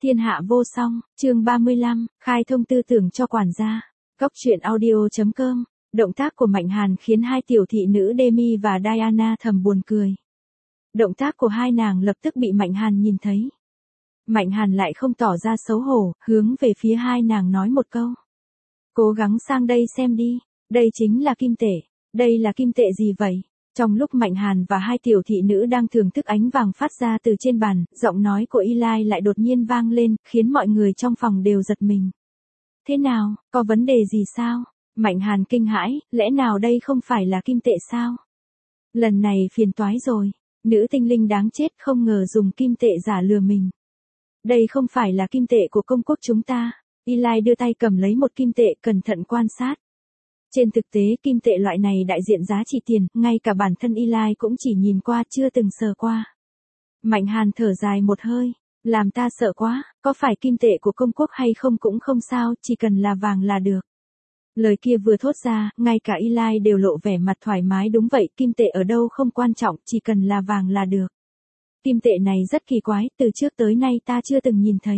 Thiên hạ vô song, chương 35, khai thông tư tưởng cho quản gia. Góc truyện audio.com. Động tác của Mạnh Hàn khiến hai tiểu thị nữ Demi và Diana thầm buồn cười. Động tác của hai nàng lập tức bị Mạnh Hàn nhìn thấy. Mạnh Hàn lại không tỏ ra xấu hổ, hướng về phía hai nàng nói một câu. Cố gắng sang đây xem đi, đây chính là kim tệ. Đây là kim tệ gì vậy? Trong lúc Mạnh Hàn và hai tiểu thị nữ đang thưởng thức ánh vàng phát ra từ trên bàn, giọng nói của Eli lại đột nhiên vang lên, khiến mọi người trong phòng đều giật mình. Thế nào, có vấn đề gì sao? Mạnh Hàn kinh hãi, lẽ nào đây không phải là kim tệ sao? Lần này phiền toái rồi, nữ tinh linh đáng chết không ngờ dùng kim tệ giả lừa mình. Đây không phải là kim tệ của công quốc chúng ta. Eli đưa tay cầm lấy một kim tệ cẩn thận quan sát. Trên thực tế kim tệ loại này đại diện giá trị tiền, ngay cả bản thân Eli cũng chỉ nhìn qua chưa từng sờ qua. Mạnh Hàn thở dài một hơi, làm ta sợ quá, có phải kim tệ của công quốc hay không cũng không sao, chỉ cần là vàng là được. Lời kia vừa thốt ra, ngay cả Eli đều lộ vẻ mặt thoải mái, đúng vậy, kim tệ ở đâu không quan trọng, chỉ cần là vàng là được. Kim tệ này rất kỳ quái, từ trước tới nay ta chưa từng nhìn thấy.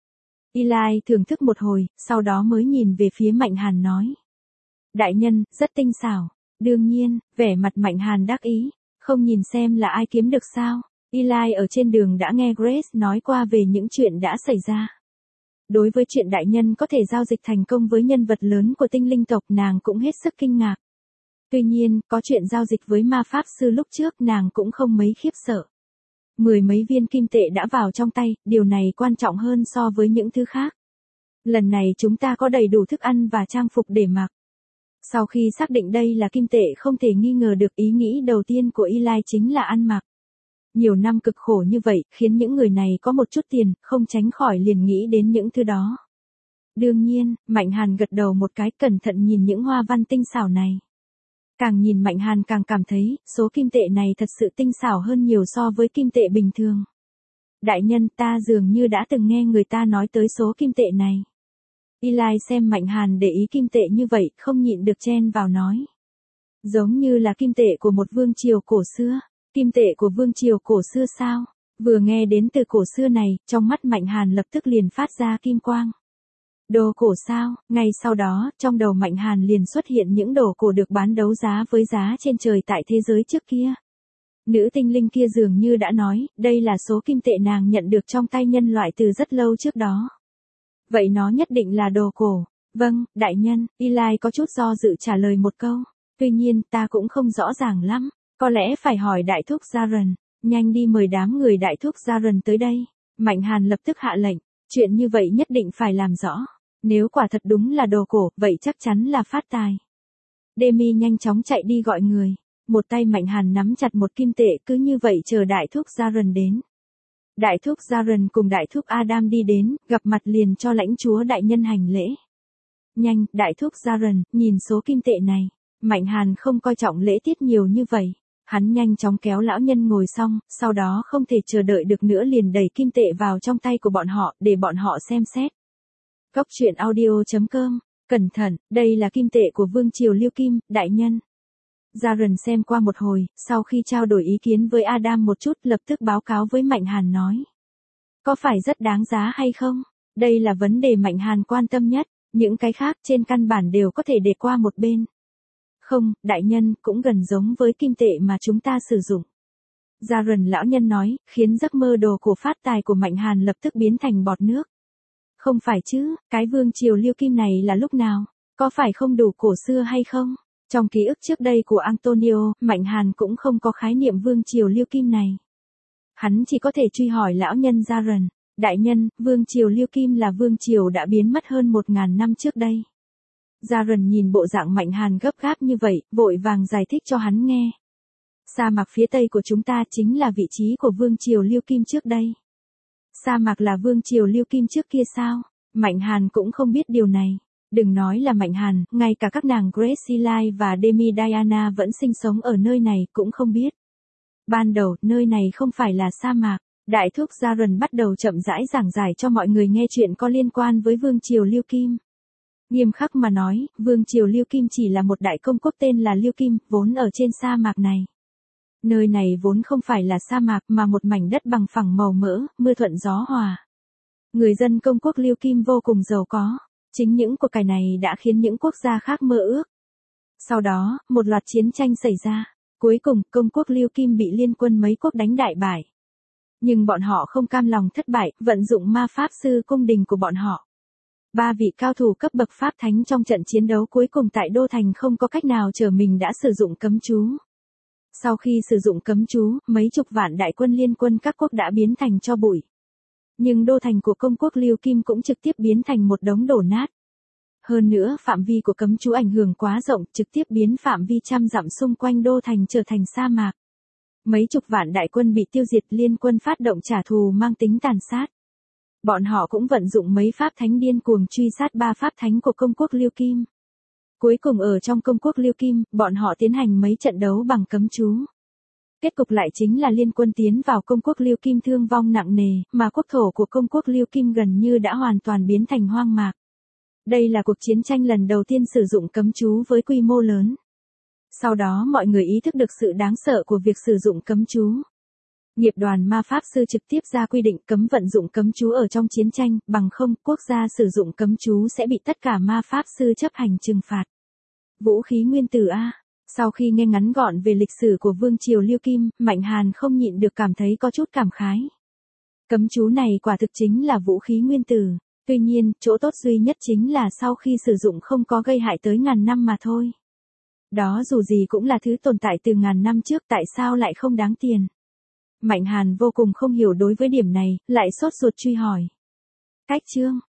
Eli thưởng thức một hồi, sau đó mới nhìn về phía Mạnh Hàn nói. Đại nhân, rất tinh xảo. Đương nhiên, vẻ mặt Mạnh Hàn đắc ý, không nhìn xem là ai kiếm được sao. Eli ở trên đường đã nghe Grace nói qua về những chuyện đã xảy ra. Đối với chuyện đại nhân có thể giao dịch thành công với nhân vật lớn của tinh linh tộc, nàng cũng hết sức kinh ngạc. Tuy nhiên, có chuyện giao dịch với ma pháp sư lúc trước nàng cũng không mấy khiếp sợ. 10 mấy viên kim tệ đã vào trong tay, điều này quan trọng hơn so với những thứ khác. Lần này chúng ta có đầy đủ thức ăn và trang phục để mặc. Sau khi xác định đây là kim tệ không thể nghi ngờ được, ý nghĩ đầu tiên của Eli chính là ăn mặc. Nhiều năm cực khổ như vậy, khiến những người này có một chút tiền, không tránh khỏi liền nghĩ đến những thứ đó. Đương nhiên, Mạnh Hàn gật đầu một cái, cẩn thận nhìn những hoa văn tinh xảo này. Càng nhìn Mạnh Hàn càng cảm thấy, số kim tệ này thật sự tinh xảo hơn nhiều so với kim tệ bình thường. Đại nhân, ta dường như đã từng nghe người ta nói tới số kim tệ này. Eli xem Mạnh Hàn để ý kim tệ như vậy, không nhịn được chen vào nói. Giống như là kim tệ của một vương triều cổ xưa. Kim tệ của vương triều cổ xưa sao? Vừa nghe đến từ cổ xưa này, trong mắt Mạnh Hàn lập tức liền phát ra kim quang. Đồ cổ sao? Ngay sau đó, trong đầu Mạnh Hàn liền xuất hiện những đồ cổ được bán đấu giá với giá trên trời tại thế giới trước kia. Nữ tinh linh kia dường như đã nói, đây là số kim tệ nàng nhận được trong tay nhân loại từ rất lâu trước đó. Vậy nó nhất định là đồ cổ. Vâng, đại nhân, Eli có chút do dự trả lời một câu. Tuy nhiên, ta cũng không rõ ràng lắm. Có lẽ phải hỏi đại thúc Jaren. Nhanh đi mời đám người đại thúc Jaren tới đây. Mạnh Hàn lập tức hạ lệnh. Chuyện như vậy nhất định phải làm rõ. Nếu quả thật đúng là đồ cổ, vậy chắc chắn là phát tài. Demi nhanh chóng chạy đi gọi người. Một tay Mạnh Hàn nắm chặt một kim tệ, cứ như vậy chờ đại thúc Jaren đến. Đại thúc Jaren cùng đại thúc Adam đi đến, gặp mặt liền cho lãnh chúa đại nhân hành lễ. Nhanh, đại thúc Jaren, nhìn số kim tệ này. Mạnh Hàn không coi trọng lễ tiết nhiều như vậy. Hắn nhanh chóng kéo lão nhân ngồi xong, sau đó không thể chờ đợi được nữa liền đẩy kim tệ vào trong tay của bọn họ, để bọn họ xem xét. Góc truyện audio.com. Cẩn thận, đây là kim tệ của vương triều Liêu Kim, đại nhân. Jaren xem qua một hồi, sau khi trao đổi ý kiến với Adam một chút, lập tức báo cáo với Mạnh Hàn nói. Có phải rất đáng giá hay không? Đây là vấn đề Mạnh Hàn quan tâm nhất, những cái khác trên căn bản đều có thể để qua một bên. Không, đại nhân, cũng gần giống với kim tệ mà chúng ta sử dụng. Jaren lão nhân nói, khiến giấc mơ đồ cổ phát tài của Mạnh Hàn lập tức biến thành bọt nước. Không phải chứ, cái vương triều Liêu Kim này là lúc nào? Có phải không đủ cổ xưa hay không? Trong ký ức trước đây của Antonio, Mạnh Hàn cũng không có khái niệm vương triều Liêu Kim này. Hắn chỉ có thể truy hỏi lão nhân Jaren. Đại nhân, vương triều Liêu Kim là vương triều đã biến mất hơn 1000 năm trước đây. Jaren nhìn bộ dạng Mạnh Hàn gấp gáp như vậy, vội vàng giải thích cho hắn nghe. Sa mạc phía tây của chúng ta chính là vị trí của vương triều Liêu Kim trước đây. Sa mạc là vương triều Liêu Kim trước kia sao? Mạnh Hàn cũng không biết điều này. Đừng nói là Mạnh Hàn, ngay cả các nàng Grace, Eli và Demi Diana vẫn sinh sống ở nơi này cũng không biết. Ban đầu, nơi này không phải là sa mạc. Đại thúc Jaren bắt đầu chậm rãi giảng giải cho mọi người nghe chuyện có liên quan với vương triều Liêu Kim. Nghiêm khắc mà nói, vương triều Liêu Kim chỉ là một đại công quốc tên là Liêu Kim, vốn ở trên sa mạc này. Nơi này vốn không phải là sa mạc mà một mảnh đất bằng phẳng màu mỡ, mưa thuận gió hòa. Người dân công quốc Liêu Kim vô cùng giàu có. Chính những của cải này đã khiến những quốc gia khác mơ ước. Sau đó, một loạt chiến tranh xảy ra. Cuối cùng, công quốc Liêu Kim bị liên quân mấy quốc đánh đại bại. Nhưng bọn họ không cam lòng thất bại, vận dụng ma pháp sư cung đình của bọn họ. 3 vị cao thủ cấp bậc pháp thánh trong trận chiến đấu cuối cùng tại Đô Thành không có cách nào trở mình đã sử dụng cấm chú. Sau khi sử dụng cấm chú, mấy chục vạn đại quân liên quân các quốc đã biến thành tro bụi. Nhưng Đô Thành của công quốc Liêu Kim cũng trực tiếp biến thành một đống đổ nát. Hơn nữa, phạm vi của cấm chú ảnh hưởng quá rộng, trực tiếp biến phạm vi trăm dặm xung quanh Đô Thành trở thành sa mạc. Mấy chục vạn đại quân bị tiêu diệt, liên quân phát động trả thù mang tính tàn sát. Bọn họ cũng vận dụng mấy pháp thánh điên cuồng truy sát 3 pháp thánh của công quốc Liêu Kim. Cuối cùng ở trong công quốc Liêu Kim, bọn họ tiến hành mấy trận đấu bằng cấm chú. Kết cục lại chính là liên quân tiến vào công quốc Liêu Kim thương vong nặng nề, mà quốc thổ của công quốc Liêu Kim gần như đã hoàn toàn biến thành hoang mạc. Đây là cuộc chiến tranh lần đầu tiên sử dụng cấm chú với quy mô lớn. Sau đó mọi người ý thức được sự đáng sợ của việc sử dụng cấm chú. Nghiệp đoàn ma pháp sư trực tiếp ra quy định cấm vận dụng cấm chú ở trong chiến tranh, bằng không, quốc gia sử dụng cấm chú sẽ bị tất cả ma pháp sư chấp hành trừng phạt. Vũ khí nguyên tử A. Sau khi nghe ngắn gọn về lịch sử của Vương triều Liêu Kim, Mạnh Hàn không nhịn được cảm thấy có chút cảm khái. Cấm chú này quả thực chính là vũ khí nguyên tử. Tuy nhiên, chỗ tốt duy nhất chính là sau khi sử dụng không có gây hại tới ngàn năm mà thôi. Đó dù gì cũng là thứ tồn tại từ ngàn năm trước, tại sao lại không đáng tiền? Mạnh Hàn vô cùng không hiểu đối với điểm này, lại sốt ruột truy hỏi. Cách chương